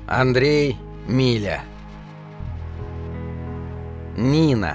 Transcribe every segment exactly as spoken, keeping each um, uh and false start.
Андрей, Миля. Нина.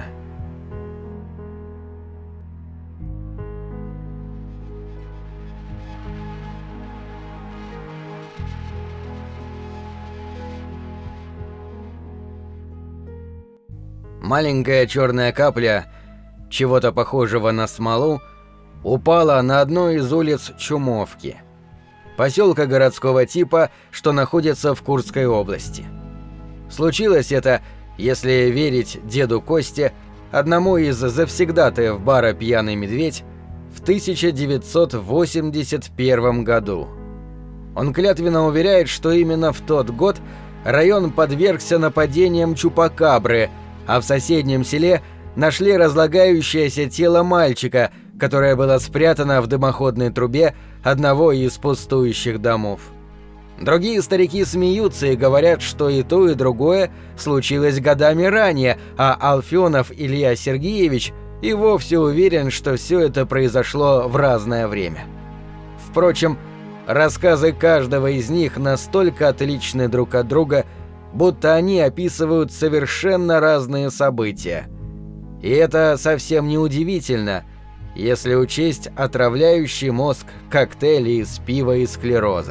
Маленькая черная капля чего-то похожего на смолу упала на одну из улиц Чумовки, поселка городского типа, что находится в Курской области. Случилось это, если верить деду Косте, одному из завсегдатаев бара «Пьяный медведь», в тысяча девятьсот восемьдесят первом году. Он клятвенно уверяет, что именно в тот год район подвергся нападениям чупакабры, а в соседнем селе нашли разлагающееся тело мальчика, которое было спрятано в дымоходной трубе одного из пустующих домов. Другие старики смеются и говорят, что и то, и другое случилось годами ранее, а Алфёнов Илья Сергеевич и вовсе уверен, что все это произошло в разное время. Впрочем, рассказы каждого из них настолько отличны друг от друга, будто они описывают совершенно разные события. И это совсем не удивительно, если учесть отравляющий мозг коктейли из пива и склероза.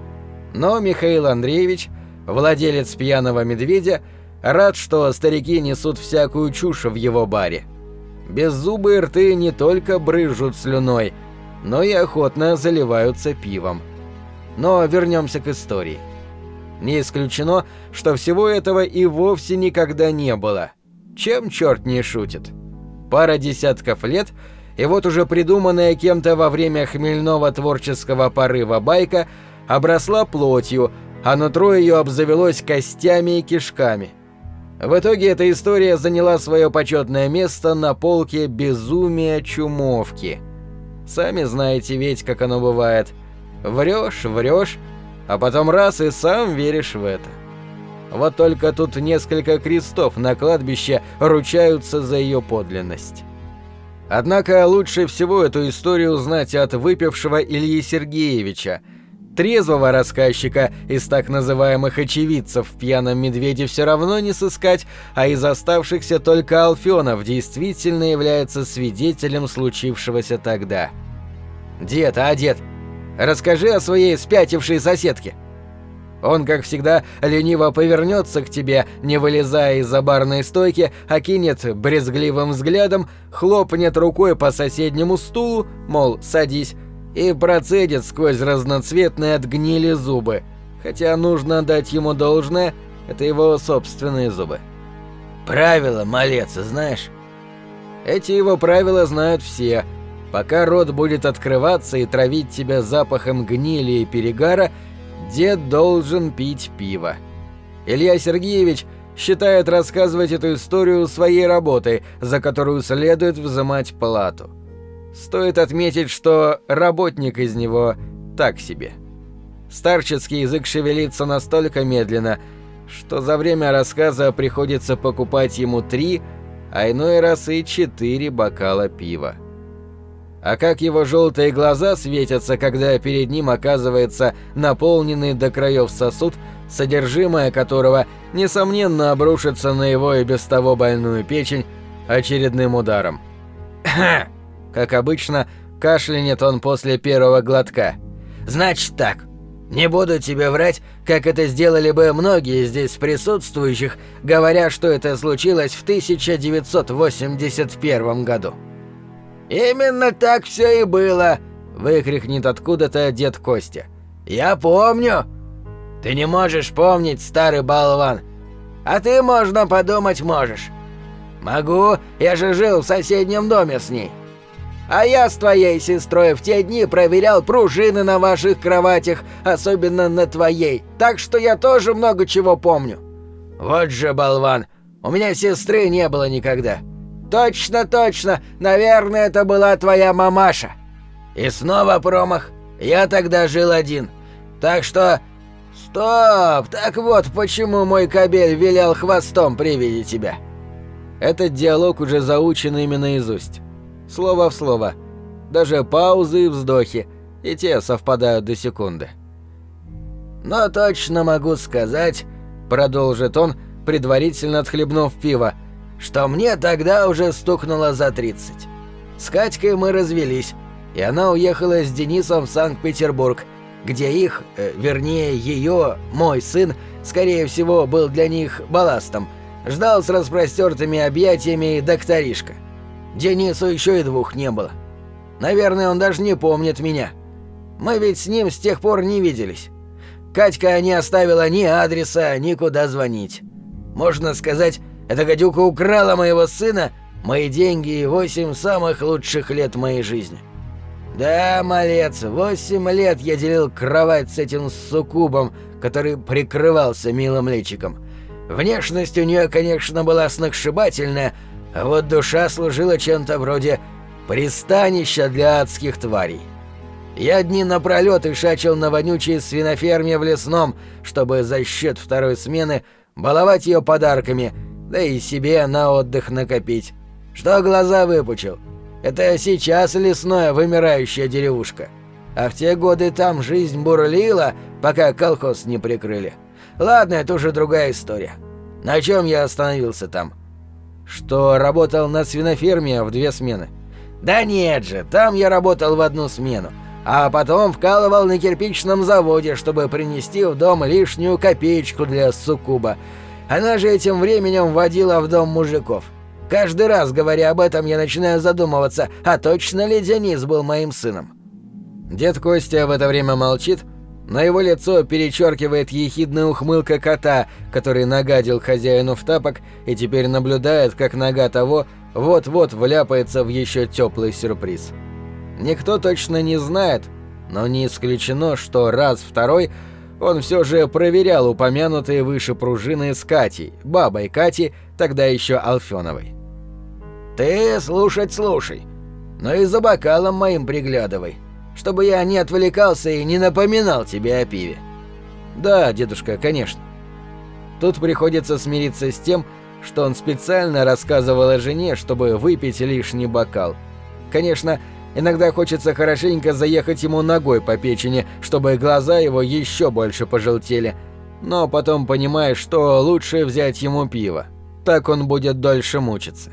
Но Михаил Андреевич, владелец «Пьяного медведя», рад, что старики несут всякую чушь в его баре. Беззубые рты не только брызжут слюной, но и охотно заливаются пивом. Но вернемся к истории. Не исключено, что всего этого и вовсе никогда не было. Чем черт не шутит? Пара десятков лет, и вот уже придуманная кем-то во время хмельного творческого порыва байка обросла плотью, а нутро ее обзавелось костями и кишками. В итоге эта история заняла свое почетное место на полке безумия Чумовки. Сами знаете ведь, как оно бывает. Врешь, врешь, а потом раз и сам веришь в это. Вот только тут несколько крестов на кладбище ручаются за ее подлинность. Однако лучше всего эту историю узнать от выпившего Ильи Сергеевича. Трезвого рассказчика из так называемых очевидцев в «Пьяном медведе» все равно не сыскать, а из оставшихся только Алфёнов действительно является свидетелем случившегося тогда. «Дед, а дед, расскажи о своей спятившей соседке». Он, как всегда, лениво повернется к тебе, не вылезая из-за барной стойки, окинет брезгливым взглядом, хлопнет рукой по соседнему стулу, мол, садись, и процедит сквозь разноцветные от гнили зубы. Хотя нужно дать ему должное, это его собственные зубы. «Правила, малец, знаешь?» Эти его правила знают все. Пока рот будет открываться и травить тебя запахом гнили и перегара, дед должен пить пиво. Илья Сергеевич считает рассказывать эту историю своей работой, за которую следует взимать плату. Стоит отметить, что работник из него так себе. Старческий язык шевелится настолько медленно, что за время рассказа приходится покупать ему три, а иной раз и четыре бокала пива. А как его желтые глаза светятся, когда перед ним оказывается наполненный до краев сосуд, содержимое которого, несомненно, обрушится на его и без того больную печень очередным ударом. Как обычно, кашлянет он после первого глотка. «Значит так, не буду тебе врать, как это сделали бы многие здесь присутствующих, говоря, что это случилось в тысяча девятьсот восемьдесят первом году». «Именно так все и было!» — выкрикнет откуда-то дед Костя. «Я помню!» «Ты не можешь помнить, старый болван!» «А ты, можно подумать, можешь!» «Могу, я же жил в соседнем доме с ней!» «А я с твоей сестрой в те дни проверял пружины на ваших кроватях, особенно на твоей, так что я тоже много чего помню!» «Вот же болван! У меня сестры не было никогда!» «Точно, точно! Наверное, это была твоя мамаша!» «И снова промах! Я тогда жил один! Так что...» «Стоп! Так вот, почему мой кобель вилял хвостом при виде тебя!» Этот диалог уже заучен ими наизусть. Слово в слово. Даже паузы и вздохи, и те совпадают до секунды. Но точно могу сказать, — продолжит он, предварительно отхлебнув пиво, — что мне тогда уже стукнуло за тридцать. С Катькой мы развелись, и она уехала с Денисом в Санкт-Петербург, где их, э, вернее ее, мой сын, скорее всего, был для них балластом, ждал с распростертыми объятиями докторишка. Денису еще и двух не было. Наверное, он даже не помнит меня. Мы ведь с ним с тех пор не виделись. Катька не оставила ни адреса, ни куда звонить. Можно сказать, эта гадюка украла моего сына, мои деньги и восемь самых лучших лет моей жизни. Да, малец, восемь лет я делил кровать с этим суккубом, который прикрывался милым личиком. Внешность у нее, конечно, была сногсшибательная, а вот душа служила чем-то вроде пристанища для адских тварей. Я дни напролёт ишачил на вонючей свиноферме в Лесном, чтобы за счет второй смены баловать ее подарками, да и себе на отдых накопить. Что глаза выпучил. Это сейчас Лесное вымирающая деревушка. А в те годы там жизнь бурлила, пока колхоз не прикрыли. Ладно, это уже другая история. На чем я остановился там? Что работал на свиноферме в две смены. Да нет же, там я работал в одну смену, а потом вкалывал на кирпичном заводе, чтобы принести в дом лишнюю копеечку для суккуба. Она же этим временем водила в дом мужиков. Каждый раз, говоря об этом, я начинаю задумываться, а точно ли Денис был моим сыном? Дед Костя в это время молчит, но его лицо перечеркивает ехидная ухмылка кота, который нагадил хозяину в тапок и теперь наблюдает, как нога того вот-вот вляпается в еще теплый сюрприз. Никто точно не знает, но не исключено, что раз-второй он все же проверял упомянутые выше пружины с Катей, бабой Кати, тогда еще Алфеновой. «Ты слушать слушай, но и за бокалом моим приглядывай, чтобы я не отвлекался и не напоминал тебе о пиве». «Да, дедушка, конечно». Тут приходится смириться с тем, что он специально рассказывал о жене, чтобы выпить лишний бокал. Конечно, иногда хочется хорошенько заехать ему ногой по печени, чтобы глаза его еще больше пожелтели, но потом понимаешь, что лучше взять ему пиво. Так он будет дольше мучиться.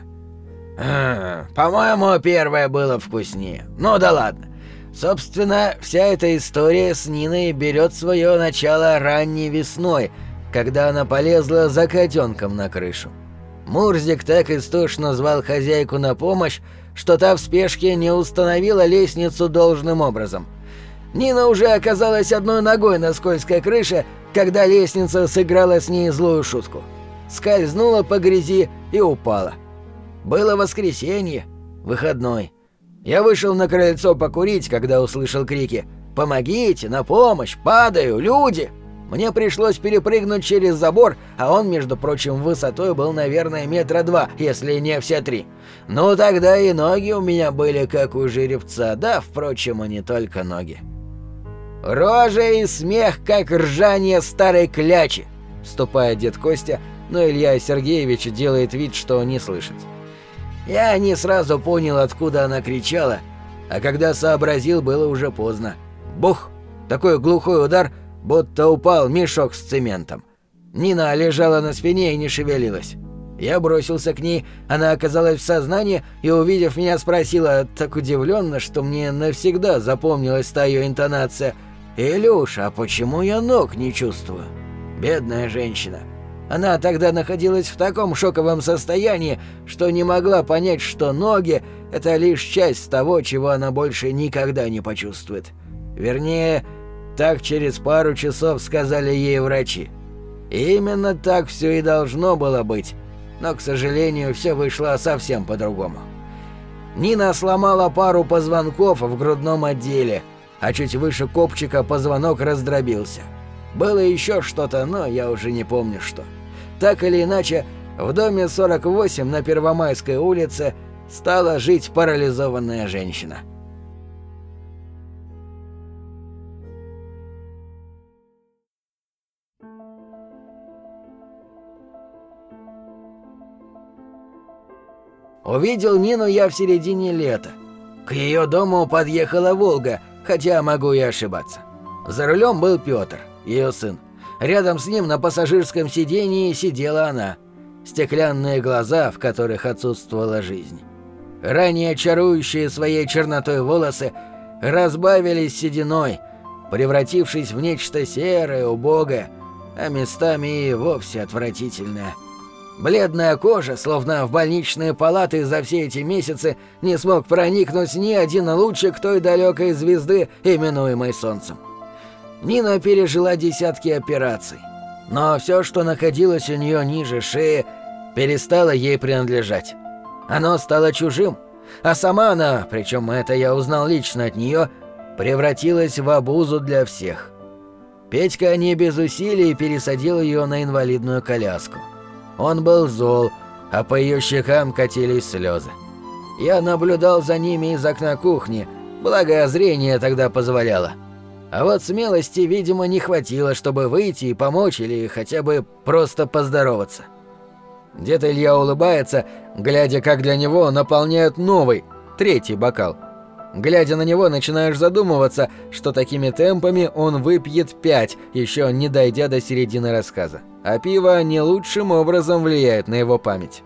А, по-моему, первое было вкуснее. Ну да ладно. Собственно, вся эта история с Ниной берет свое начало ранней весной, когда она полезла за котенком на крышу. Мурзик так истошно звал хозяйку на помощь, что та в спешке не установила лестницу должным образом. Нина уже оказалась одной ногой на скользкой крыше, когда лестница сыграла с ней злую шутку. Скользнула по грязи и упала. Было воскресенье, выходной. Я вышел на крыльцо покурить, когда услышал крики «Помогите! На помощь! Падаю! Люди!» Мне пришлось перепрыгнуть через забор, а он, между прочим, высотой был, наверное, метра два, если не все три. Ну, тогда и ноги у меня были, как у жеребца, да, впрочем, и не только ноги. «Рожа и смех, как ржание старой клячи!» — вступает дед Костя, но Илья Сергеевич делает вид, что не слышит. Я не сразу понял, откуда она кричала, а когда сообразил, было уже поздно. Бух! Такой глухой удар, будто упал мешок с цементом. Нина лежала на спине и не шевелилась. Я бросился к ней, она оказалась в сознании и, увидев меня, спросила так удивленно, что мне навсегда запомнилась та ее интонация: «Илюша, а почему я ног не чувствую?» Бедная женщина. Она тогда находилась в таком шоковом состоянии, что не могла понять, что ноги — это лишь часть того, чего она больше никогда не почувствует. Вернее, так через пару часов сказали ей врачи. И именно так все и должно было быть, но, к сожалению, все вышло совсем по-другому. Нина сломала пару позвонков в грудном отделе, а чуть выше копчика позвонок раздробился. Было еще что-то, но я уже не помню что. Так или иначе, в доме сорок восемь на Первомайской улице стала жить парализованная женщина. Увидел Нину я в середине лета. К ее дому подъехала «Волга», хотя могу и ошибаться. За рулем был Петр. ее сын. Рядом с ним на пассажирском сидении сидела она. Стеклянные глаза, в которых отсутствовала жизнь. Ранее чарующие своей чернотой волосы разбавились сединой, превратившись в нечто серое, убогое, а местами и вовсе отвратительное. Бледная кожа, словно в больничные палаты за все эти месяцы не смог проникнуть ни один лучик той далекой звезды, именуемой Солнцем. Нина пережила десятки операций, но все, что находилось у нее ниже шеи, перестало ей принадлежать. Оно стало чужим, а сама она, причем это я узнал лично от нее, превратилась в обузу для всех. Петька не без усилий пересадил ее на инвалидную коляску. Он был зол, а по ее щекам катились слезы. Я наблюдал за ними из окна кухни, благо зрение тогда позволяло. А вот смелости, видимо, не хватило, чтобы выйти и помочь или хотя бы просто поздороваться. Дед Илья улыбается, глядя, как для него наполняют новый, третий бокал. Глядя на него, начинаешь задумываться, что такими темпами он выпьет пять, еще не дойдя до середины рассказа. А пиво не лучшим образом влияет на его память.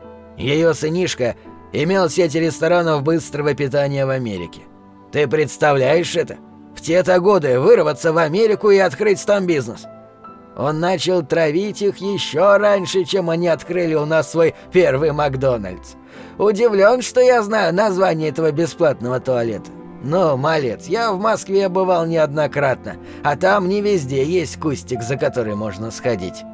Ее сынишка имел сеть ресторанов быстрого питания в Америке. Ты представляешь это? В те-то годы вырваться в Америку и открыть там бизнес. Он начал травить их еще раньше, чем они открыли у нас свой первый Макдональдс. Удивлен, что я знаю название этого бесплатного туалета. Ну, малец, я в Москве бывал неоднократно, а там не везде есть кустик, за который можно сходить.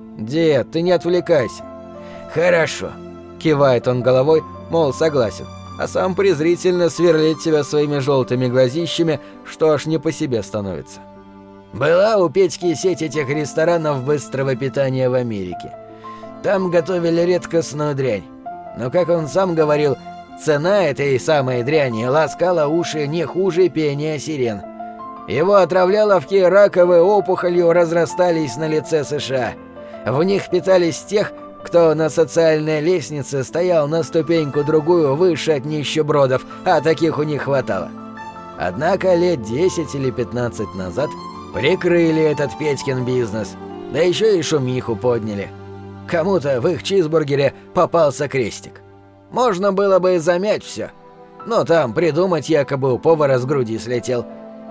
Дед, ты не отвлекайся. Хорошо. Кивает он головой, мол, согласен, а сам презрительно сверлит себя своими желтыми глазищами, что аж не по себе становится. Была у Петьки сеть этих ресторанов быстрого питания в Америке. Там готовили редкостную дрянь. Но, как он сам говорил, цена этой самой дряни ласкала уши не хуже пения сирен. Его отравляловки раковой опухолью разрастались на лице США. В них питались тех, кто на социальной лестнице стоял на ступеньку-другую выше от нищебродов, а таких у них хватало. Однако лет десять или пятнадцать назад прикрыли этот Петькин бизнес, да еще и шумиху подняли. Кому-то в их чизбургере попался крестик. Можно было бы замять все, но там придумать якобы у повара с груди слетел.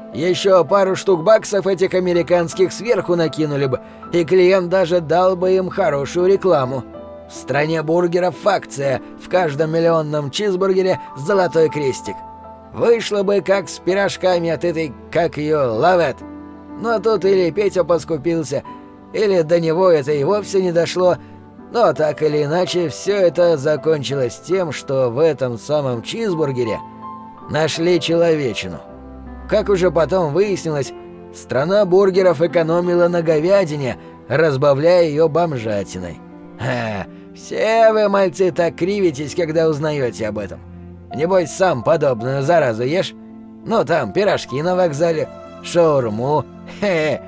Еще пару штук баксов этих американских сверху накинули бы, и клиент даже дал бы им хорошую рекламу. В стране бургеров акция, в каждом миллионном чизбургере золотой крестик. Вышло бы как с пирожками от этой, как ее, лавет. Но тут или Петя поскупился, или до него это и вовсе не дошло, но так или иначе все это закончилось тем, что в этом самом чизбургере нашли человечину. Как уже потом выяснилось, страна бургеров экономила на говядине, разбавляя ее бомжатиной. Ха, все вы, мальцы, так кривитесь, когда узнаете об этом. Небось, сам подобную заразу ешь? Ну, там пирожки на вокзале, шаурму, хе-хе.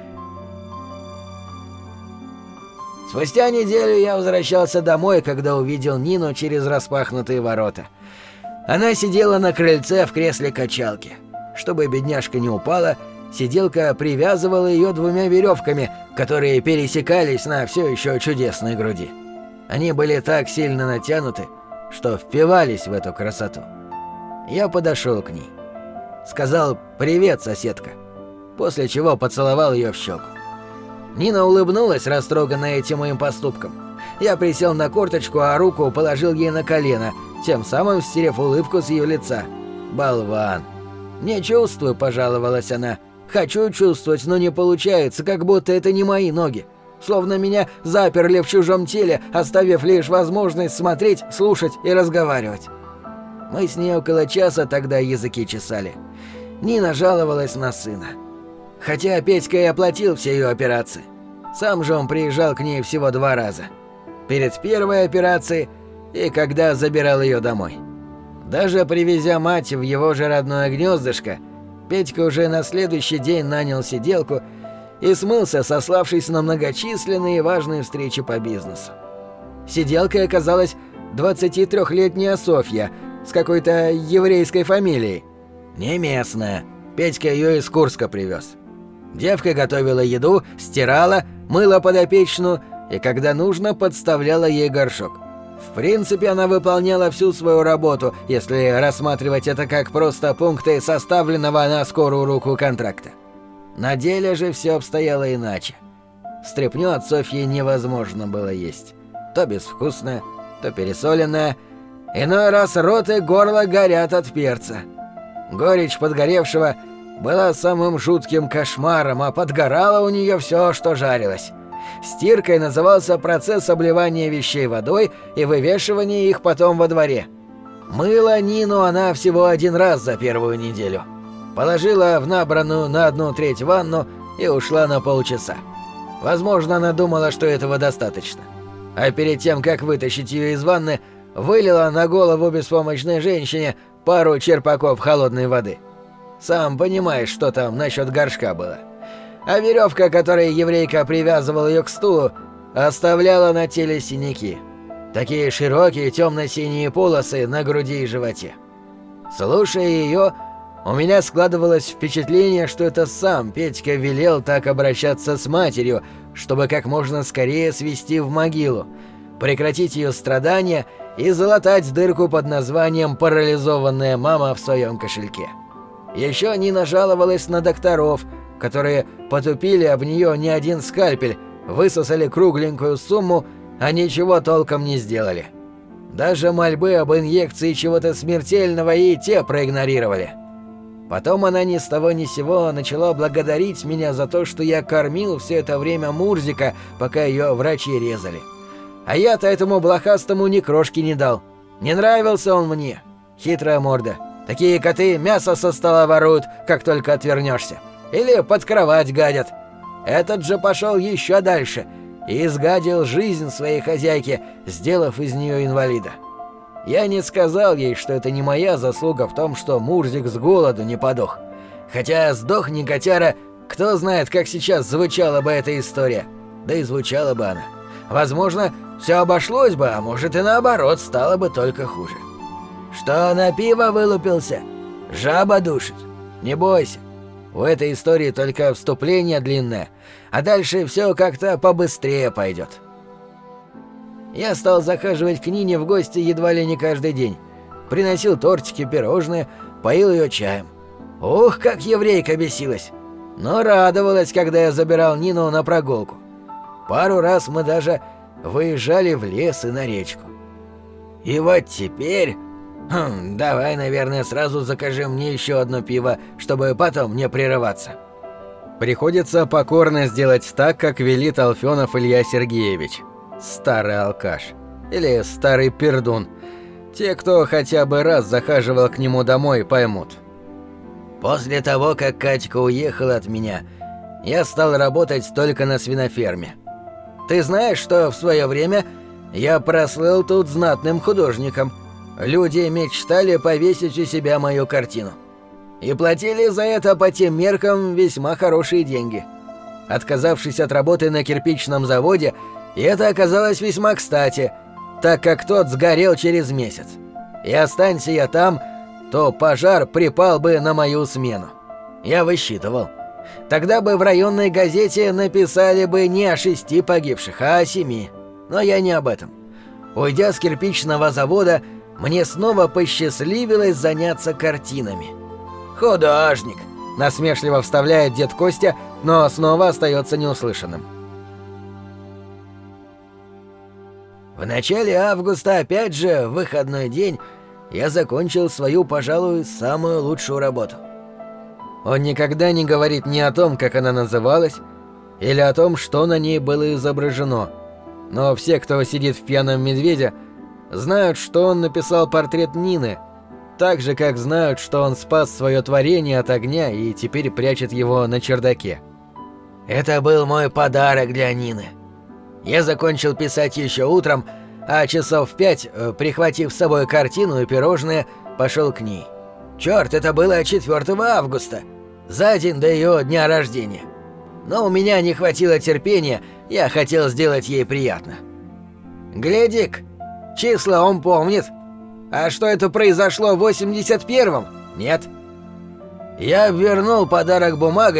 Спустя неделю я возвращался домой, когда увидел Нину через распахнутые ворота. Она сидела на крыльце в кресле качалки. Чтобы бедняжка не упала, сиделка привязывала ее двумя веревками, которые пересекались на все еще чудесной груди. Они были так сильно натянуты, что впивались в эту красоту. Я подошел к ней. Сказал «Привет, соседка», после чего поцеловал ее в щеку. Нина улыбнулась, растроганная этим моим поступком. Я присел на корточку, а руку положил ей на колено, тем самым стерев улыбку с ее лица. «Болван!» «Не чувствую», — пожаловалась она. «Хочу чувствовать, но не получается, как будто это не мои ноги. Словно меня заперли в чужом теле, оставив лишь возможность смотреть, слушать и разговаривать». Мы с ней около часа тогда языки чесали. Нина жаловалась на сына. Хотя Петька и оплатил все ее операции. Сам же он приезжал к ней всего два раза. Перед первой операцией и когда забирал ее домой. Даже привезя мать в его же родное гнездышко, Петька уже на следующий день нанял сиделку и смылся, сославшись на многочисленные и важные встречи по бизнесу. Сиделкой оказалась двадцатитрёхлетняя Софья с какой-то еврейской фамилией. Не местная. Петька ее из Курска привез. Девка готовила еду, стирала, мыла подопечную и, когда нужно, подставляла ей горшок. В принципе, она выполняла всю свою работу, если рассматривать это как просто пункты составленного на скорую руку контракта. На деле же все обстояло иначе. Стряпню от Софьи невозможно было есть. То безвкусное, то пересоленное. Иной раз рот и горло горят от перца. Горечь подгоревшего была самым жутким кошмаром, а подгорало у нее все, что жарилось. Стиркой назывался процесс обливания вещей водой и вывешивания их потом во дворе. Мыла Нину она всего один раз за первую неделю. Положила в набранную на одну треть ванну и ушла на полчаса. Возможно, она думала, что этого достаточно. А перед тем, как вытащить ее из ванны, вылила на голову беспомощной женщине пару черпаков холодной воды. Сам понимаешь, что там насчет горшка было. А веревка, которой еврейка привязывала ее к стулу, оставляла на теле синяки. Такие широкие темно-синие полосы на груди и животе. Слушая ее, у меня складывалось впечатление, что это сам Петька велел так обращаться с матерью, чтобы как можно скорее свести в могилу, прекратить ее страдания и залатать дырку под названием «парализованная мама» в своем кошельке. Еще Нина жаловалась на докторов, которые потупили об нее не один скальпель, высосали кругленькую сумму, а ничего толком не сделали. Даже мольбы об инъекции чего-то смертельного и те проигнорировали. Потом она ни с того ни сего начала благодарить меня за то, что я кормил все это время Мурзика, пока ее врачи резали. А я-то этому блохастому ни крошки не дал. Не нравился он мне. Хитрая морда. Такие коты мясо со стола воруют, как только отвернешься. Или под кровать гадят. Этот же пошел еще дальше и изгадил жизнь своей хозяйки, сделав из нее инвалида. Я не сказал ей, что это не моя заслуга в том, что Мурзик с голоду не подох. Хотя сдохни котяра, кто знает, как сейчас звучала бы эта история. Да и звучала бы она. Возможно, все обошлось бы, а может и наоборот, стало бы только хуже. Что на пиво вылупился? Жаба душит. Не бойся. У этой истории только вступление длинное, а дальше все как-то побыстрее пойдет. Я стал захаживать к Нине в гости едва ли не каждый день. Приносил тортики, пирожные, поил ее чаем. Ух, как еврейка бесилась! Но радовалась, когда я забирал Нину на прогулку. Пару раз мы даже выезжали в лес и на речку. И вот теперь... Хм, давай, наверное, сразу закажи мне еще одно пиво, чтобы потом не прерываться. Приходится покорно сделать так, как велит Алфенов Илья Сергеевич. Старый алкаш. Или старый пердун. Те, кто хотя бы раз захаживал к нему домой, поймут. После того, как Катька уехала от меня, я стал работать только на свиноферме. Ты знаешь, что в свое время я прослыл тут знатным художником. Люди мечтали повесить у себя мою картину. И платили за это по тем меркам весьма хорошие деньги. Отказавшись от работы на кирпичном заводе, и это оказалось весьма кстати, так как тот сгорел через месяц. И останься я там, то пожар припал бы на мою смену. Я высчитывал. Тогда бы в районной газете написали бы не о шести погибших, а о семи. Но я не об этом. Уйдя с кирпичного завода, мне снова посчастливилось заняться картинами. «Художник!» — насмешливо вставляет дед Костя, но снова остается неуслышанным. В начале августа, опять же, в выходной день, я закончил свою, пожалуй, самую лучшую работу. Он никогда не говорит ни о том, как она называлась, или о том, что на ней было изображено. Но все, кто сидит в «Пьяном медведе», знают, что он написал портрет Нины, так же, как знают, что он спас свое творение от огня и теперь прячет его на чердаке. Это был мой подарок для Нины. Я закончил писать еще утром, а часов в пять, прихватив с собой картину и пирожные, пошел к ней. Черт, это было четвёртого августа, за день до ее дня рождения. Но у меня не хватило терпения, я хотел сделать ей приятно. Гляди-ка, числа он помнит. А что это произошло в восемьдесят первом? Нет. Я обвернул подарок бумагой,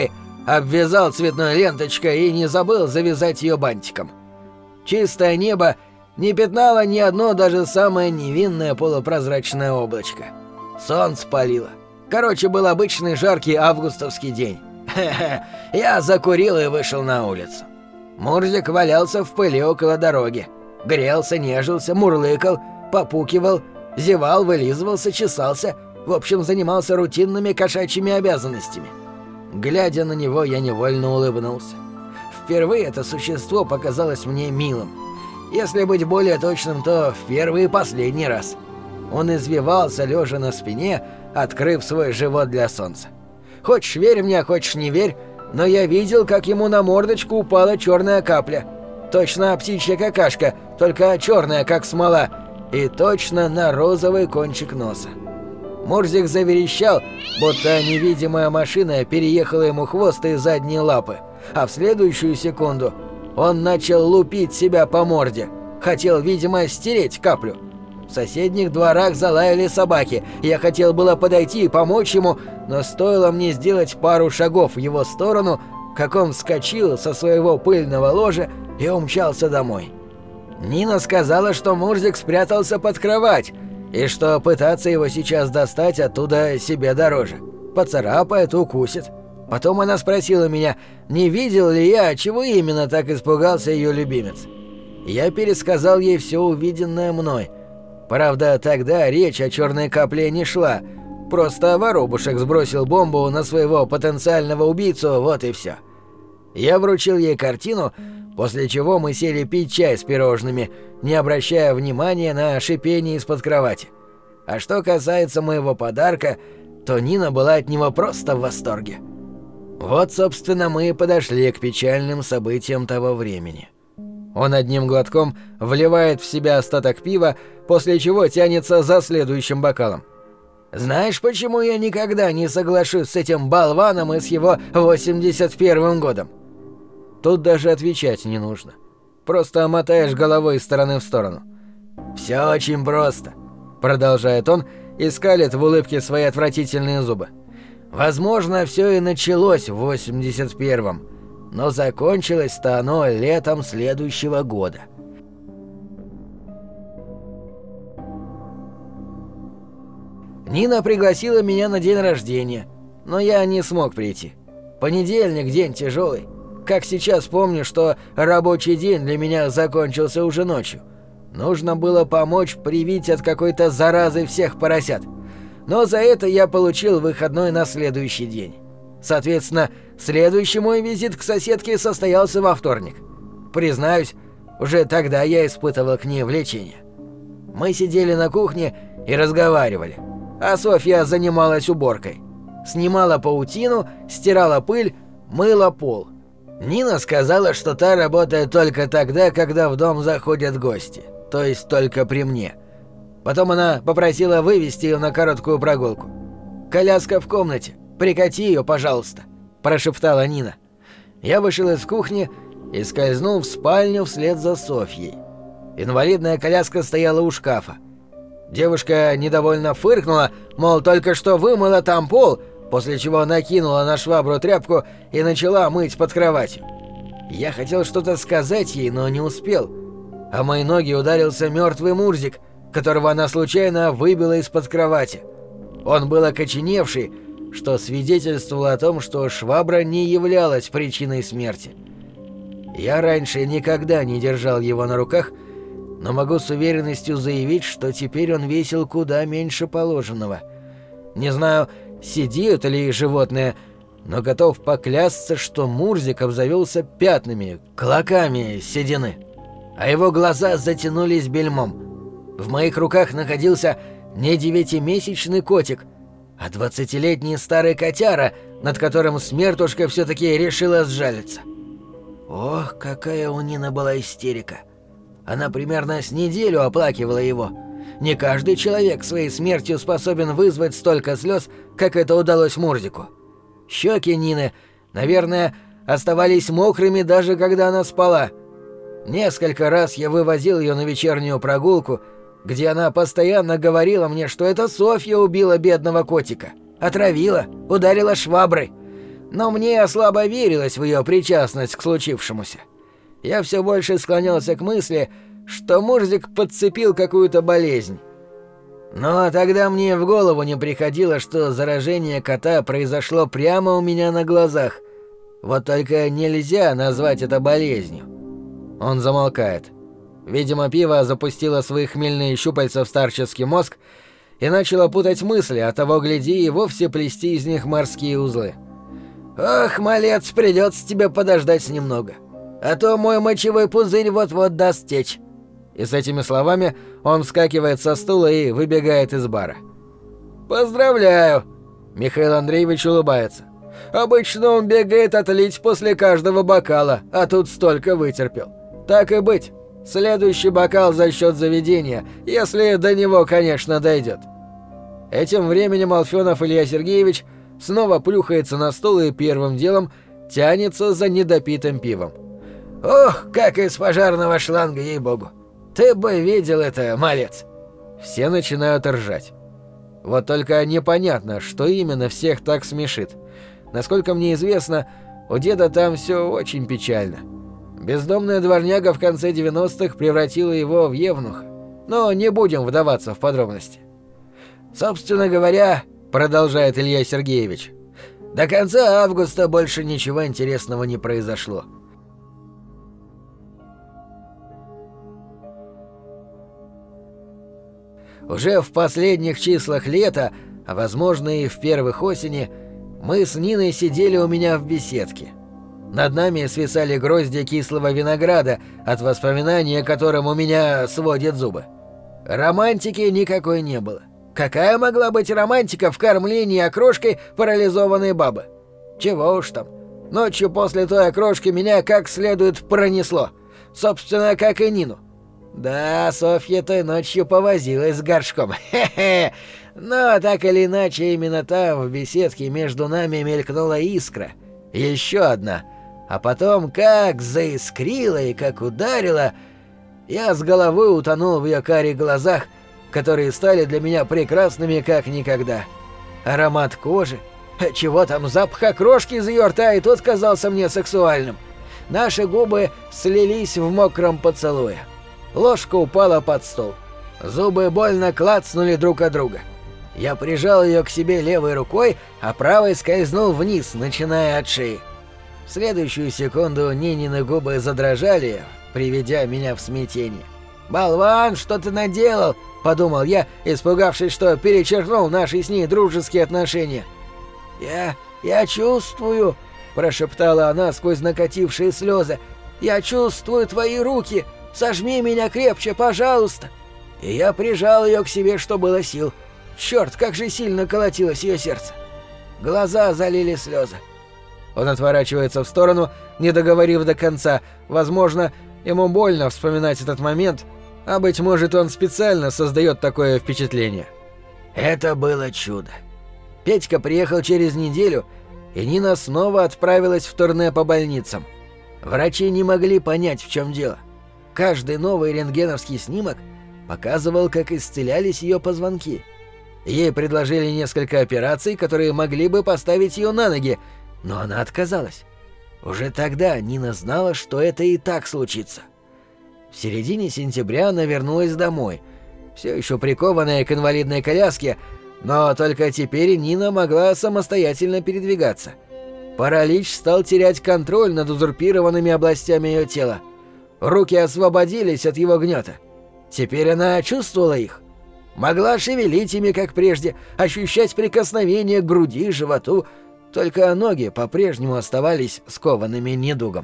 обвязал цветной ленточкой и не забыл завязать ее бантиком. Чистое небо не пятнало ни одно даже самое невинное полупрозрачное облачко. Солнце палило. Короче, был обычный жаркий августовский день. Хе-хе, я закурил и вышел на улицу. Мурзик валялся в пыли около дороги. Грелся, нежился, мурлыкал, попукивал, зевал, вылизывался, чесался. В общем, занимался рутинными кошачьими обязанностями. Глядя на него, я невольно улыбнулся. Впервые это существо показалось мне милым. Если быть более точным, то в первый и последний раз. Он извивался, лежа на спине, открыв свой живот для солнца. Хочешь верь мне, хочешь не верь, но я видел, как ему на мордочку упала черная капля. Точно птичья какашка, только черная, как смола, и точно на розовый кончик носа. Мурзик заверещал, будто невидимая машина переехала ему хвост и задние лапы, а в следующую секунду он начал лупить себя по морде. Хотел, видимо, стереть каплю. В соседних дворах залаяли собаки. Я хотел было подойти и помочь ему, но стоило мне сделать пару шагов в его сторону, как он вскочил со своего пыльного ложа и умчался домой. Нина сказала, что Мурзик спрятался под кровать, и что пытаться его сейчас достать оттуда себе дороже. Поцарапает, укусит. Потом она спросила меня, не видел ли я, чего именно так испугался ее любимец. Я пересказал ей все увиденное мной. Правда, тогда речь о черной капле не шла. Просто воробушек сбросил бомбу на своего потенциального убийцу, вот и все. Я вручил ей картину, после чего мы сели пить чай с пирожными, не обращая внимания на шипение из-под кровати. А что касается моего подарка, то Нина была от него просто в восторге. Вот, собственно, мы и подошли к печальным событиям того времени. Он одним глотком вливает в себя остаток пива, после чего тянется за следующим бокалом. «Знаешь, почему я никогда не соглашусь с этим болваном и с его восемьдесят первым годом?» Тут даже отвечать не нужно. Просто мотаешь головой из стороны в сторону. «Все очень просто», — продолжает он и скалит в улыбке свои отвратительные зубы. «Возможно, все и началось в восемьдесят первом, но закончилось-то оно летом следующего года». Нина пригласила меня на день рождения, но я не смог прийти. Понедельник — день тяжелый. Как сейчас помню, что рабочий день для меня закончился уже ночью. Нужно было помочь привить от какой-то заразы всех поросят. Но за это я получил выходной на следующий день. Соответственно, следующий мой визит к соседке состоялся во вторник. Признаюсь, уже тогда я испытывал к ней влечение. Мы сидели на кухне и разговаривали, а Софья занималась уборкой. Снимала паутину, стирала пыль, мыла пол. Нина сказала, что та работает только тогда, когда в дом заходят гости, то есть только при мне. Потом она попросила вывести ее на короткую прогулку. «Коляска в комнате, прикати ее, пожалуйста», – прошептала Нина. Я вышел из кухни и скользнул в спальню вслед за Софьей. Инвалидная коляска стояла у шкафа. Девушка недовольно фыркнула, мол, только что вымыла там пол, после чего накинула на швабру тряпку и начала мыть под кроватью. Я хотел что-то сказать ей, но не успел. А мои ноги ударился мертвый Мурзик, которого она случайно выбила из-под кровати. Он был окоченевший, что свидетельствовало о том, что швабра не являлась причиной смерти. Я раньше никогда не держал его на руках, но могу с уверенностью заявить, что теперь он весил куда меньше положенного. Не знаю, сидеют ли животные, но готов поклясться, что Мурзик обзавелся пятнами, клоками седины, а его глаза затянулись бельмом. В моих руках находился не девятимесячный котик, а двадцатилетний старый котяра, над которым смертушка все-таки решила сжалиться. Ох, какая у Нины была истерика. Она примерно с неделю оплакивала его. Не каждый человек своей смертью способен вызвать столько слез, как это удалось Мурзику. Щеки Нины, наверное, оставались мокрыми даже когда она спала. Несколько раз я вывозил ее на вечернюю прогулку, где она постоянно говорила мне, что это Софья убила бедного котика. Отравила, ударила шваброй. но мне слабо верилось в ее причастность к случившемуся. Я все больше склонялся к мысли, что Мурзик подцепил какую-то болезнь. Но тогда мне в голову не приходило, что заражение кота произошло прямо у меня на глазах. Вот только нельзя назвать это болезнью. Он замолкает. Видимо, пиво запустило свои хмельные щупальца в старческий мозг и начало путать мысли, а того гляди и вовсе плести из них морские узлы. «Ох, малец, придется тебе подождать немного, а то мой мочевой пузырь вот-вот даст течь». И с этими словами он вскакивает со стула и выбегает из бара. «Поздравляю!» — Михаил Андреевич улыбается. «Обычно он бегает отлить после каждого бокала, а тут столько вытерпел. Так и быть, следующий бокал за счет заведения, если до него, конечно, дойдет». Этим временем Алфёнов Илья Сергеевич снова плюхается на стул и первым делом тянется за недопитым пивом. «Ох, как из пожарного шланга, ей-богу! Ты бы видел это, малец!» Все начинают ржать. Вот только непонятно, что именно всех так смешит. Насколько мне известно, у деда там все очень печально. Бездомная дворняга в конце девяностых превратила его в евнуха. Но не будем вдаваться в подробности. «Собственно говоря, — продолжает Илья Сергеевич, — до конца августа больше ничего интересного не произошло. Уже в последних числах лета, а возможно и в первых осени, мы с Ниной сидели у меня в беседке. Над нами свисали грозди кислого винограда, от воспоминания о котором у меня сводят зубы. Романтики никакой не было. Какая могла быть романтика в кормлении окрошкой парализованной бабы? Чего уж там. Ночью после той окрошки меня как следует пронесло. Собственно, как и Нину. Да, Софья той ночью повозилась с горшком. Хе-хе. Но так или иначе, именно там, в беседке, между нами мелькнула искра. Еще одна. А потом как заискрила и как ударила. Я с головой утонул в ее карих глазах, которые стали для меня прекрасными как никогда. Аромат кожи. Чего там, запах окрошки из ее рта, и тот казался мне сексуальным. Наши губы слились в мокром поцелуе. Ложка упала под стол. Зубы больно клацнули друг от друга. Я прижал ее к себе левой рукой, а правой скользнул вниз, начиная от шеи. В следующую секунду Нинины губы задрожали, приведя меня в смятение. «Болван, что ты наделал?» — подумал я, испугавшись, что перечеркнул наши с ней дружеские отношения. «Я... я чувствую...» — прошептала она сквозь накатившие слезы. «Я чувствую твои руки! Сожми меня крепче, пожалуйста!» И я прижал ее к себе, что было сил. Черт, как же сильно колотилось ее сердце! Глаза залили слезы. Он отворачивается в сторону, не договорив до конца. Возможно, ему больно вспоминать этот момент, а, быть может, он специально создает такое впечатление. Это было чудо. Петька приехал через неделю, и Нина снова отправилась в турне по больницам. Врачи не могли понять, в чем дело. Каждый новый рентгеновский снимок показывал, как исцелялись ее позвонки. Ей предложили несколько операций, которые могли бы поставить ее на ноги, но она отказалась. Уже тогда Нина знала, что это и так случится. В середине сентября она вернулась домой, все еще прикованная к инвалидной коляске, но только теперь Нина могла самостоятельно передвигаться. Паралич стал терять контроль над узурпированными областями ее тела. Руки освободились от его гнета. Теперь она чувствовала их. Могла шевелить ими, как прежде, ощущать прикосновение к груди, животу, только ноги по-прежнему оставались скованными недугом.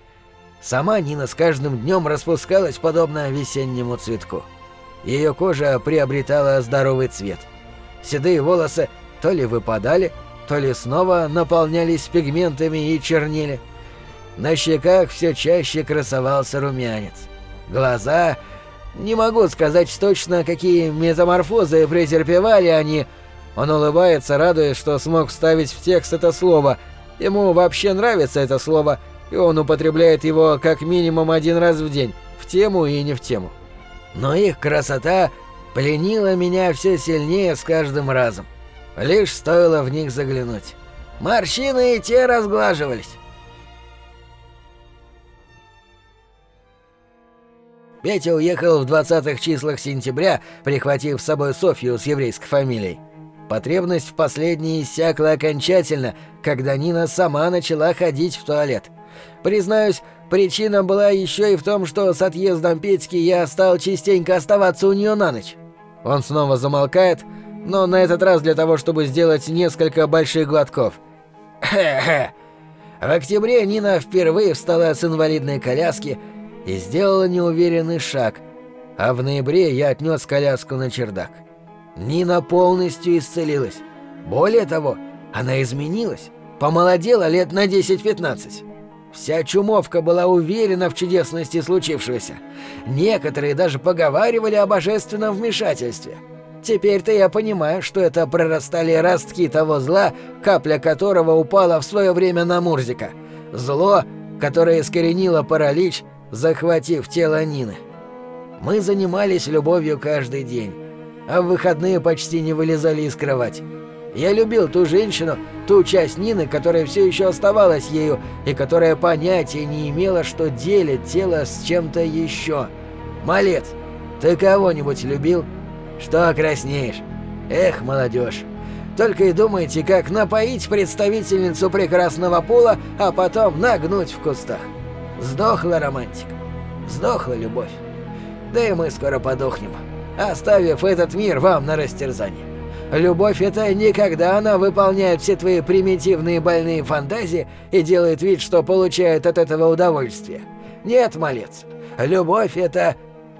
Сама Нина с каждым днем распускалась подобно весеннему цветку. Ее кожа приобретала здоровый цвет. Седые волосы то ли выпадали, то ли снова наполнялись пигментами и чернели. На щеках все чаще красовался румянец. Глаза... Не могу сказать точно, какие метаморфозы претерпевали они. Он улыбается, радуясь, что смог вставить в текст это слово. Ему вообще нравится это слово, и он употребляет его как минимум один раз в день, в тему и не в тему. Но их красота пленила меня все сильнее с каждым разом. Лишь стоило в них заглянуть. Морщины и те разглаживались. Петя уехал в двадцатых числах сентября, прихватив с собой Софью с еврейской фамилией. Потребность в последней иссякла окончательно, когда Нина сама начала ходить в туалет. Признаюсь, причина была еще и в том, что с отъездом Петьки я стал частенько оставаться у нее на ночь. Он снова замолкает, но на этот раз для того, чтобы сделать несколько больших глотков. Хе-хе. В октябре Нина впервые встала с инвалидной коляски и сделала неуверенный шаг, а в ноябре я отнес коляску на чердак. Нина полностью исцелилась. Более того, она изменилась, помолодела лет на десять-пятнадцать. Вся чумовка была уверена в чудесности случившегося. Некоторые даже поговаривали о божественном вмешательстве. Теперь-то я понимаю, что это прорастали ростки того зла, капля которого упала в свое время на Мурзика. Зло, которое искоренило паралич, захватив тело Нины. Мы занимались любовью каждый день, а в выходные почти не вылезали из кровати. Я любил ту женщину, ту часть Нины, которая все еще оставалась ею и которая понятия не имела, что делит тело с чем-то еще. Малец, ты кого-нибудь любил? Что краснеешь? Эх, молодежь, только и думайте, как напоить представительницу прекрасного пола, а потом нагнуть в кустах. Сдохла романтика, сдохла любовь. Да и мы скоро подохнем, оставив этот мир вам на растерзание. Любовь — это не когда она выполняет все твои примитивные больные фантазии и делает вид, что получает от этого удовольствие. Нет, малец, любовь — это...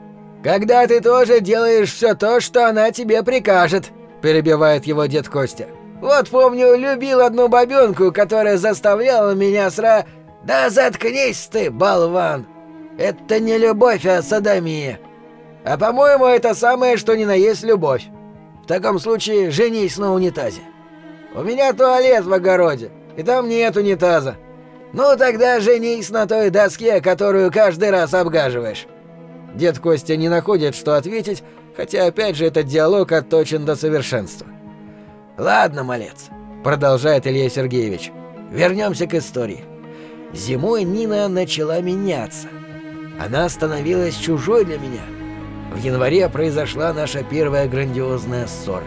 «Когда ты тоже делаешь все то, что она тебе прикажет», — перебивает его дед Костя. «Вот помню, любил одну бабёнку, которая заставляла меня сра...» «Да заткнись ты, болван! Это не любовь, а содомия. А по-моему, это самое, что ни на есть любовь. В таком случае женись на унитазе. У меня туалет в огороде, и там нет унитаза. Ну тогда женись на той доске, которую каждый раз обгаживаешь». Дед Костя не находит, что ответить, хотя опять же этот диалог отточен до совершенства. «Ладно, малец», — продолжает Илья Сергеевич, — «вернемся к истории. Зимой Нина начала меняться. Она становилась чужой для меня. В январе произошла наша первая грандиозная ссора.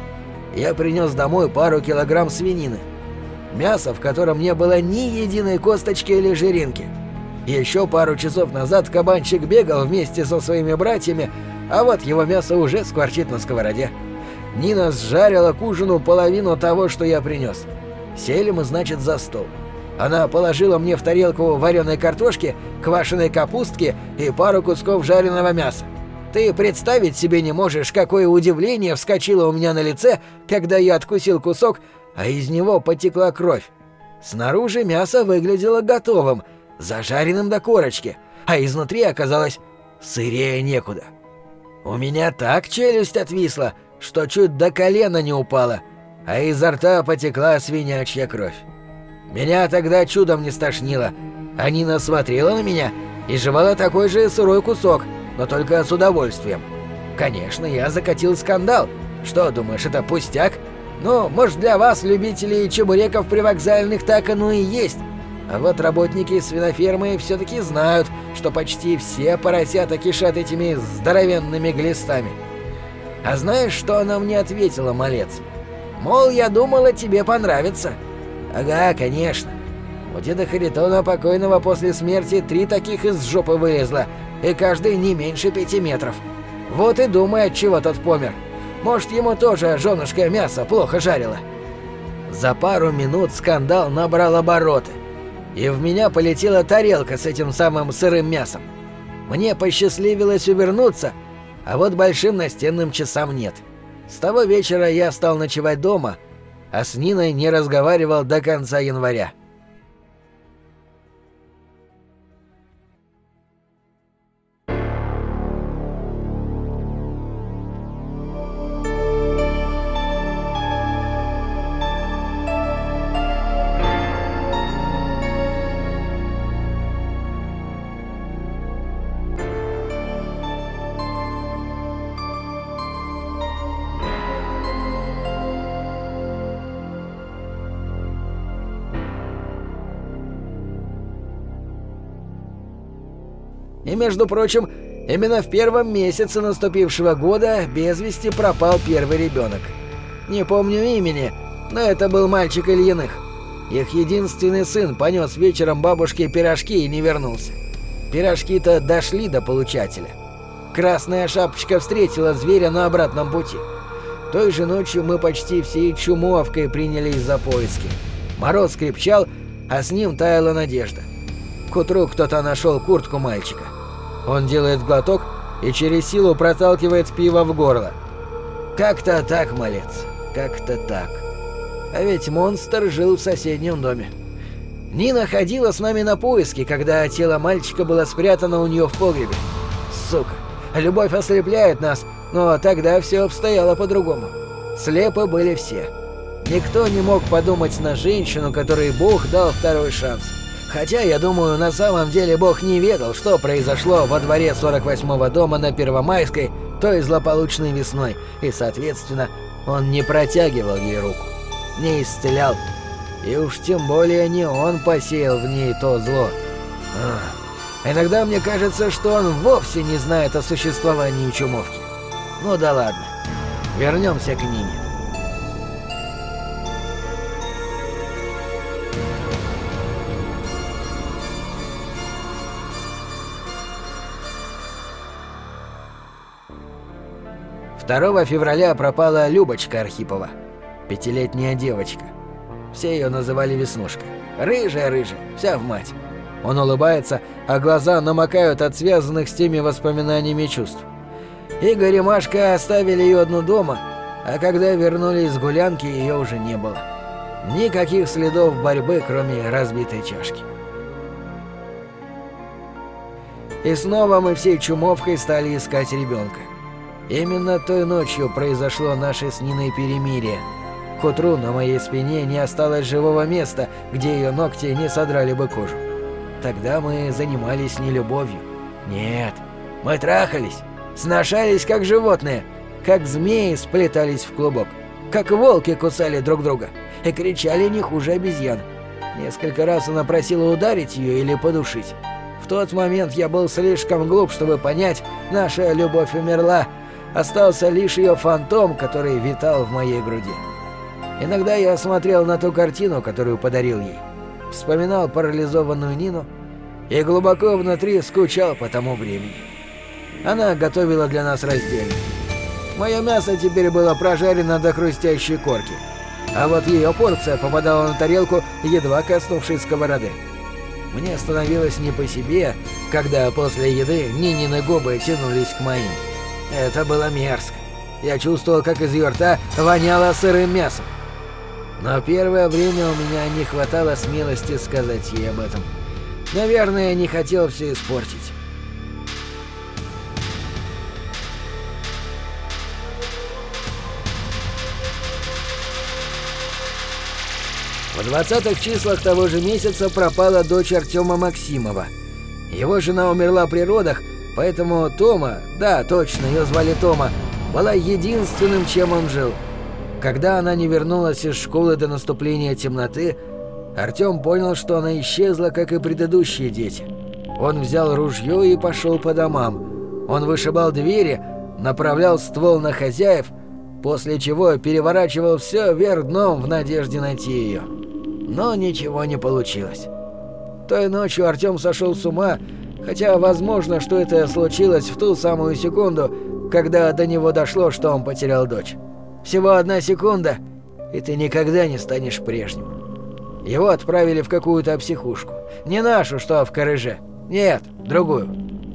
Я принес домой пару килограмм свинины. Мясо, в котором не было ни единой косточки или жиринки. Еще пару часов назад кабанчик бегал вместе со своими братьями, а вот его мясо уже скворчит на сковороде. Нина сжарила к ужину половину того, что я принес. Сели мы, значит, за стол. Она положила мне в тарелку вареной картошки, квашеной капустки и пару кусков жареного мяса. Ты представить себе не можешь, какое удивление вскочило у меня на лице, когда я откусил кусок, а из него потекла кровь. Снаружи мясо выглядело готовым, зажаренным до корочки, а изнутри оказалось сырее некуда. У меня так челюсть отвисла, что чуть до колена не упала, а изо рта потекла свинячья кровь. Меня тогда чудом не стошнило, а Нина смотрела на меня и жевала такой же сырой кусок, но только с удовольствием. Конечно, я закатил скандал. Что, думаешь, это пустяк? Ну, может, для вас, любителей чебуреков привокзальных, так оно и есть. А вот работники свинофермы все-таки знают, что почти все поросята кишат этими здоровенными глистами. А знаешь, что она мне ответила, малец? Мол, я думала, тебе понравится. Ага, конечно. У деда Харитона покойного после смерти три таких из жопы вылезло, и каждый не меньше пяти метров. Вот и думай, от чего тот помер. Может, ему тоже женушка мясо плохо жарила. За пару минут скандал набрал обороты, и в меня полетела тарелка с этим самым сырым мясом. Мне посчастливилось увернуться, а вот большим настенным часам нет. С того вечера я стал ночевать дома, а с Ниной не разговаривал до конца января. И, между прочим, именно в первом месяце наступившего года без вести пропал первый ребенок. Не помню имени, но это был мальчик Ильиных. Их единственный сын понес вечером бабушке пирожки и не вернулся. Пирожки-то дошли до получателя. Красная шапочка встретила зверя на обратном пути. Той же ночью мы почти всей чумовкой принялись за поиски. Мороз крепчал, а с ним таяла надежда. К утру кто-то нашел куртку мальчика. Он делает глоток и через силу проталкивает пиво в горло. Как-то так, малец, как-то так. А ведь монстр жил в соседнем доме. Нина ходила с нами на поиски, когда тело мальчика было спрятано у нее в погребе. Сука, любовь ослепляет нас, но тогда все обстояло по-другому. Слепы были все. Никто не мог подумать на женщину, которой Бог дал второй шанс. Хотя, я думаю, на самом деле Бог не ведал, что произошло во дворе сорок восьмого дома на Первомайской той злополучной весной, и, соответственно, он не протягивал ей руку, не исцелял, и уж тем более не он посеял в ней то зло. Ах, иногда мне кажется, что он вовсе не знает о существовании чумовки. Ну да ладно, вернемся к Нине. второго февраля пропала Любочка Архипова, пятилетняя девочка. Все ее называли Веснушкой. Рыжая-рыжая, вся в мать. Он улыбается, а глаза намокают от связанных с теми воспоминаниями чувств. Игорь и Машка оставили ее одну дома, а когда вернулись с гулянки, ее уже не было. Никаких следов борьбы, кроме разбитой чашки. И снова мы всей чумовкой стали искать ребенка. Именно той ночью произошло наше с Ниной перемирие. К утру на моей спине не осталось живого места, где ее ногти не содрали бы кожу. Тогда мы занимались не любовью. Нет, мы трахались, сношались как животные, как змеи сплетались в клубок, как волки кусали друг друга и кричали не хуже обезьян. Несколько раз она просила ударить ее или подушить. В тот момент я был слишком глуп, чтобы понять, наша любовь умерла. Остался лишь ее фантом, который витал в моей груди. Иногда я смотрел на ту картину, которую подарил ей, вспоминал парализованную Нину и глубоко внутри скучал по тому времени. Она готовила для нас раздельно. Мое мясо теперь было прожарено до хрустящей корки, а вот ее порция попадала на тарелку, едва коснувшись сковороды. Мне становилось не по себе, когда после еды Нинины губы тянулись к моим. Это было мерзко. Я чувствовал, как из ее рта воняло сырым мясом. Но первое время у меня не хватало смелости сказать ей об этом. Наверное, я не хотел все испортить. В двадцатых числах того же месяца пропала дочь Артема Максимова. Его жена умерла при родах, поэтому Тома, да, точно, ее звали Тома, была единственным, чем он жил. Когда она не вернулась из школы до наступления темноты, Артем понял, что она исчезла, как и предыдущие дети. Он взял ружье и пошел по домам. Он вышибал двери, направлял ствол на хозяев, после чего переворачивал все вверх дном в надежде найти ее. Но ничего не получилось. Той ночью Артем сошел с ума, хотя возможно, что это случилось в ту самую секунду, когда до него дошло, что он потерял дочь. Всего одна секунда, и ты никогда не станешь прежним. Его отправили в какую-то психушку. Не нашу, что в Карыже. Нет, другую.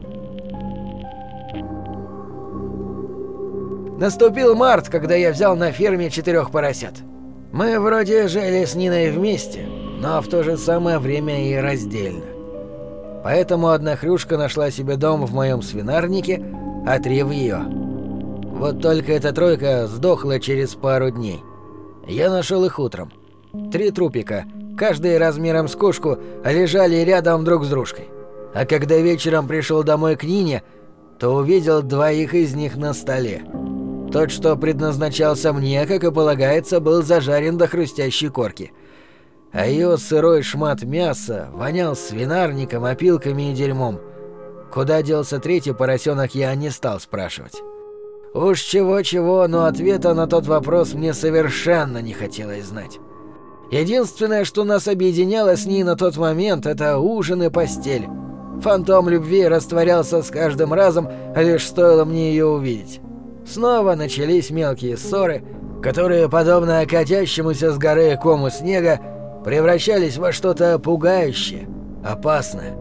Наступил март, когда я взял на ферме четырех поросят. Мы вроде жили с Ниной вместе, но в то же самое время и раздельно. Поэтому одна хрюшка нашла себе дом в моем свинарнике, а три в ее. Вот только эта тройка сдохла через пару дней. Я нашел их утром. Три трупика, каждый размером с кошку, лежали рядом друг с дружкой. А когда вечером пришел домой к Нине, то увидел двоих из них на столе. Тот, что предназначался мне, как и полагается, был зажарен до хрустящей корки. А ее сырой шмат мяса вонял свинарником, опилками и дерьмом. Куда делся третий поросенок, я не стал спрашивать. Уж чего-чего, но ответа на тот вопрос мне совершенно не хотелось знать. Единственное, что нас объединяло с ней на тот момент, это ужин и постель. Фантом любви растворялся с каждым разом, лишь стоило мне ее увидеть. Снова начались мелкие ссоры, которые, подобно катящемуся с горы кому снега, превращались во что-то пугающее, опасное.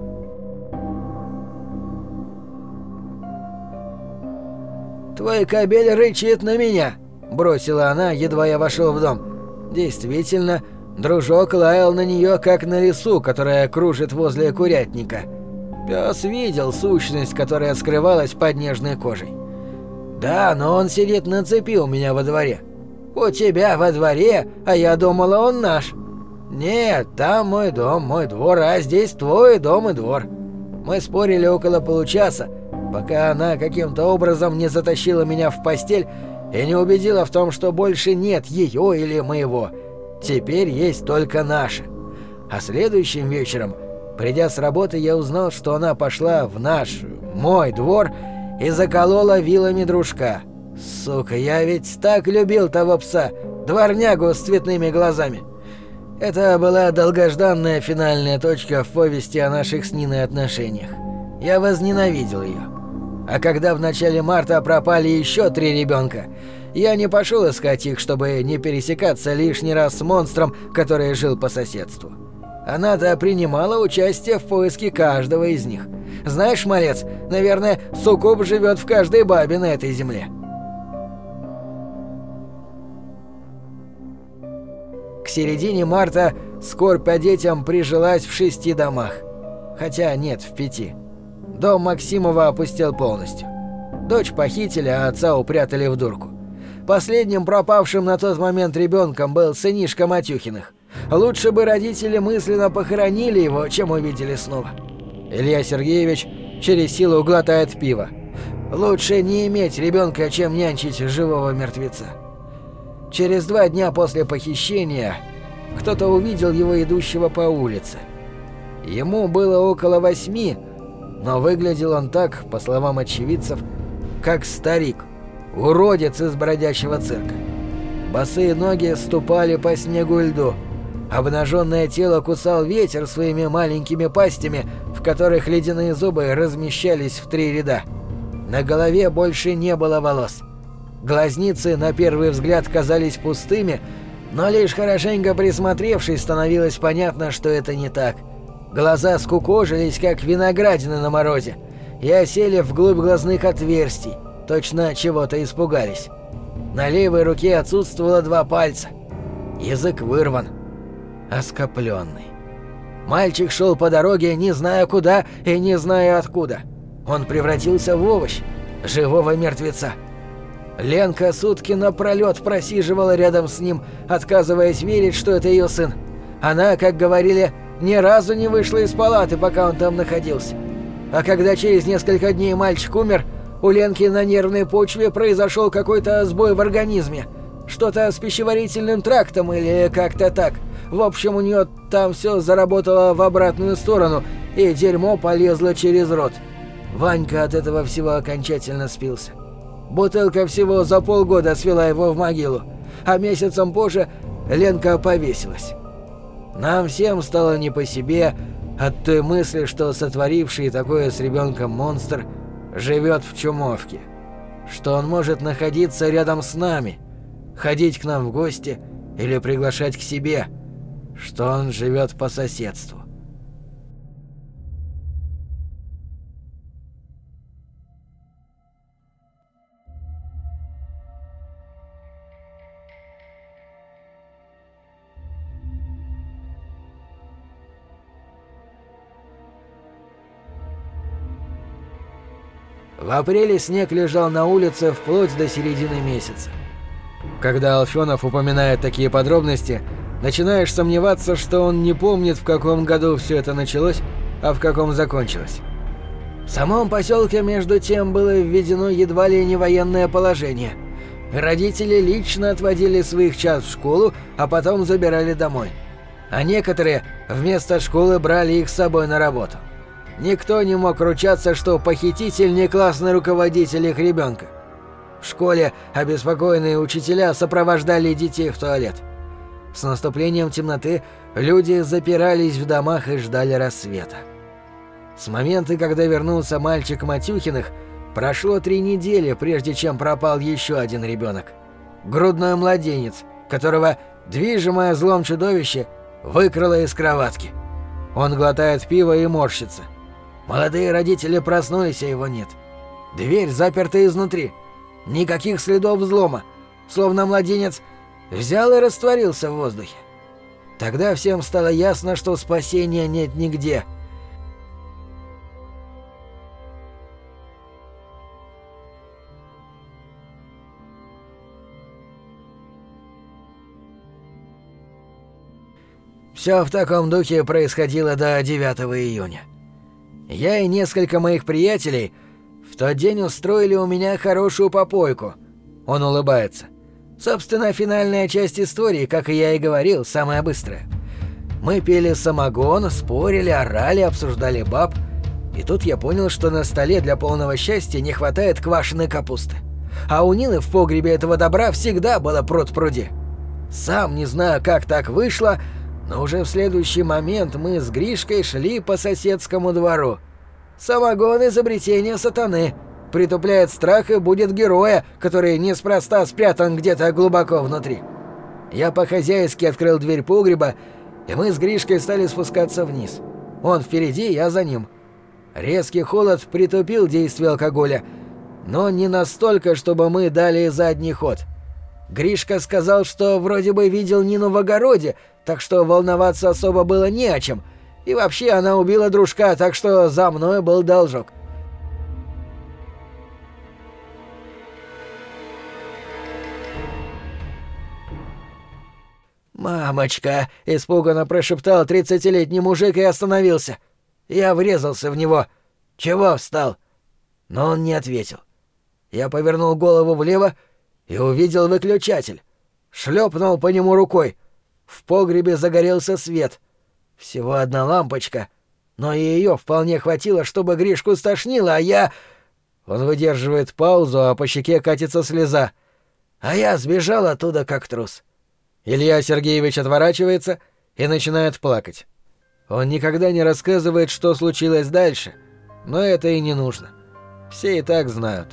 «Твой кобель рычит на меня», — бросила она, едва я вошел в дом. Действительно, дружок лаял на нее, как на лису, которая кружит возле курятника. Пес видел сущность, которая скрывалась под нежной кожей. «Да, но он сидит на цепи у меня во дворе». «У тебя во дворе, а я думала, он наш». «Нет, там мой дом, мой двор, а здесь твой дом и двор». Мы спорили около получаса, пока она каким-то образом не затащила меня в постель и не убедила в том, что больше нет ее или моего. Теперь есть только наше. А следующим вечером, придя с работы, я узнал, что она пошла в наш, мой двор и заколола вилами дружка. Сука, я ведь так любил того пса, дворнягу с цветными глазами. Это была долгожданная финальная точка в повести о наших с Ниной отношениях. Я возненавидел ее. А когда в начале марта пропали еще три ребенка, я не пошел искать их, чтобы не пересекаться лишний раз с монстром, который жил по соседству. Она-то принимала участие в поиске каждого из них. Знаешь, малец, наверное, суккуб живет в каждой бабе на этой земле. К середине марта скорбь по детям прижилась в шести домах. Хотя нет, в пяти. Дом Максимова опустел полностью. Дочь похитили, а отца упрятали в дурку. Последним пропавшим на тот момент ребенком был сынишка Матюхиных. Лучше бы родители мысленно похоронили его, чем увидели снова. Илья Сергеевич через силу глотает пиво. Лучше не иметь ребенка, чем нянчить живого мертвеца. Через два дня после похищения кто-то увидел его идущего по улице. Ему было около восьми, но выглядел он так, по словам очевидцев, как старик, уродец из бродячего цирка. Босые ноги ступали по снегу и льду. Обнаженное тело кусал ветер своими маленькими пастями, в которых ледяные зубы размещались в три ряда. На голове больше не было волос. Глазницы на первый взгляд казались пустыми, но лишь хорошенько присмотревшись, становилось понятно, что это не так. Глаза скукожились, как виноградины на морозе, и осели вглубь глазных отверстий, точно чего-то испугались. На левой руке отсутствовало два пальца. Язык вырван, оскопленный. Мальчик шел по дороге, не зная куда и не зная откуда. Он превратился в овощ, живого мертвеца. Ленка сутки напролет просиживала рядом с ним, отказываясь верить, что это ее сын. Она, как говорили, ни разу не вышла из палаты, пока он там находился. А когда через несколько дней мальчик умер, у Ленки на нервной почве произошел какой-то сбой в организме. Что-то с пищеварительным трактом или как-то так. В общем, у нее там все заработало в обратную сторону, и дерьмо полезло через рот. Ванька от этого всего окончательно спился. Бутылка всего за полгода свела его в могилу, а месяцем позже Ленка повесилась. Нам всем стало не по себе от той мысли, что сотворивший такое с ребенком монстр живет в Чумовке, что он может находиться рядом с нами, ходить к нам в гости или приглашать к себе, что он живет по соседству. В апреле снег лежал на улице вплоть до середины месяца. Когда Алфёнов упоминает такие подробности, начинаешь сомневаться, что он не помнит, в каком году все это началось, а в каком закончилось. В самом поселке, между тем, было введено едва ли не военное положение. Родители лично отводили своих чад в школу, а потом забирали домой. А некоторые вместо школы брали их с собой на работу. Никто не мог ручаться, что похититель не классный руководитель их ребенка. В школе обеспокоенные учителя сопровождали детей в туалет. С наступлением темноты люди запирались в домах и ждали рассвета. С момента, когда вернулся мальчик Матюхиных, прошло три недели, прежде чем пропал еще один ребенок. Грудной младенец, которого, движимое злом чудовище, выкрало из кроватки. Он глотает пиво и морщится. Молодые родители проснулись, а его нет. Дверь заперта изнутри. Никаких следов взлома. Словно младенец взял и растворился в воздухе. Тогда всем стало ясно, что спасения нет нигде. Все в таком духе происходило до девятого июня. Я и несколько моих приятелей в тот день устроили у меня хорошую попойку. Он улыбается. Собственно, финальная часть истории, как и я и говорил, самая быстрая. Мы пили самогон, спорили, орали, обсуждали баб. И тут я понял, что на столе для полного счастья не хватает квашеной капусты. А у Нины в погребе этого добра всегда было пруд-пруди. Сам не знаю, как так вышло, но уже в следующий момент мы с Гришкой шли по соседскому двору. Самогон — изобретение сатаны. Притупляет страх и будет героя, который неспроста спрятан где-то глубоко внутри. Я по-хозяйски открыл дверь погреба, и мы с Гришкой стали спускаться вниз. Он впереди, я за ним. Резкий холод притупил действие алкоголя, но не настолько, чтобы мы дали задний ход. Гришка сказал, что вроде бы видел Нину в огороде, так что волноваться особо было не о чем. И вообще она убила дружка, так что за мной был должок. «Мамочка!» — испуганно прошептал тридцатилетний мужик и остановился. Я врезался в него. «Чего встал?» Но он не ответил. Я повернул голову влево и увидел выключатель. Шлепнул по нему рукой. В погребе загорелся свет. Всего одна лампочка, но и ее вполне хватило, чтобы Гришку стошнило, а я... Он выдерживает паузу, а по щеке катится слеза. А я сбежал оттуда как трус. Илья Сергеевич отворачивается и начинает плакать. Он никогда не рассказывает, что случилось дальше, но это и не нужно. Все и так знают.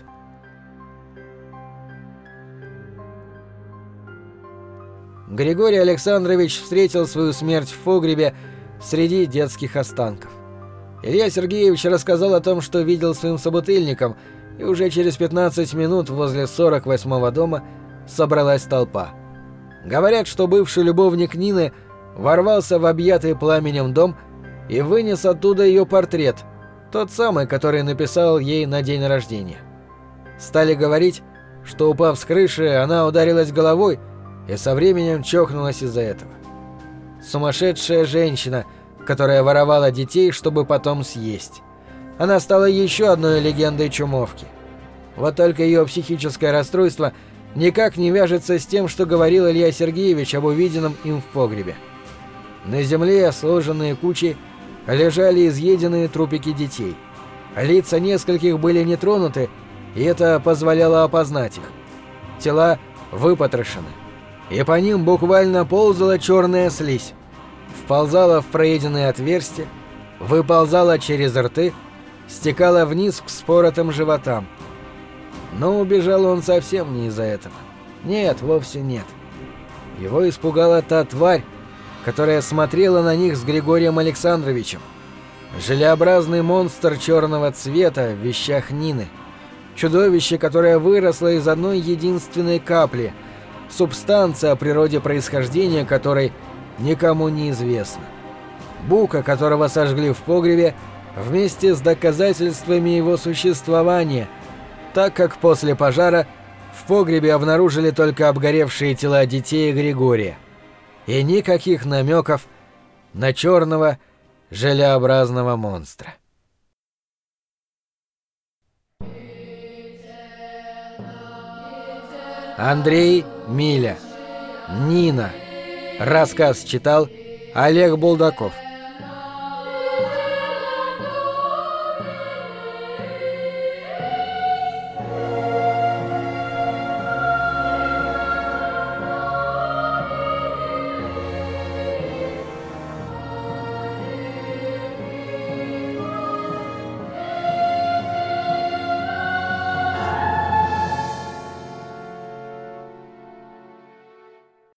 Григорий Александрович встретил свою смерть в погребе среди детских останков. Илья Сергеевич рассказал о том, что видел своим собутыльником, и уже через пятнадцать минут возле сорок восьмого дома собралась толпа. Говорят, что бывший любовник Нины ворвался в объятый пламенем дом и вынес оттуда ее портрет, тот самый, который написал ей на день рождения. Стали говорить, что, упав с крыши, она ударилась головой и со временем чокнулась из-за этого. Сумасшедшая женщина, которая воровала детей, чтобы потом съесть. Она стала еще одной легендой чумовки. Вот только ее психическое расстройство никак не вяжется с тем, что говорил Илья Сергеевич об увиденном им в погребе. На земле, сложенные кучей, лежали изъеденные трупики детей. Лица нескольких были не тронуты, и это позволяло опознать их. Тела выпотрошены, и по ним буквально ползала черная слизь. Вползала в проеденные отверстия, выползала через рты, стекала вниз к вспоротым животам. Но убежал он совсем не из-за этого. Нет, вовсе нет. Его испугала та тварь, которая смотрела на них с Григорием Александровичем. Желеобразный монстр черного цвета в вещах Нины. Чудовище, которое выросло из одной единственной капли. Субстанция, о природе происхождения которой никому не известна. Бука, которого сожгли в погребе вместе с доказательствами его существования, так как после пожара в погребе обнаружили только обгоревшие тела детей и Григория. И никаких намеков на черного желеобразного монстра. Андрей Миля. Нина. Рассказ читал Олег Булдаков.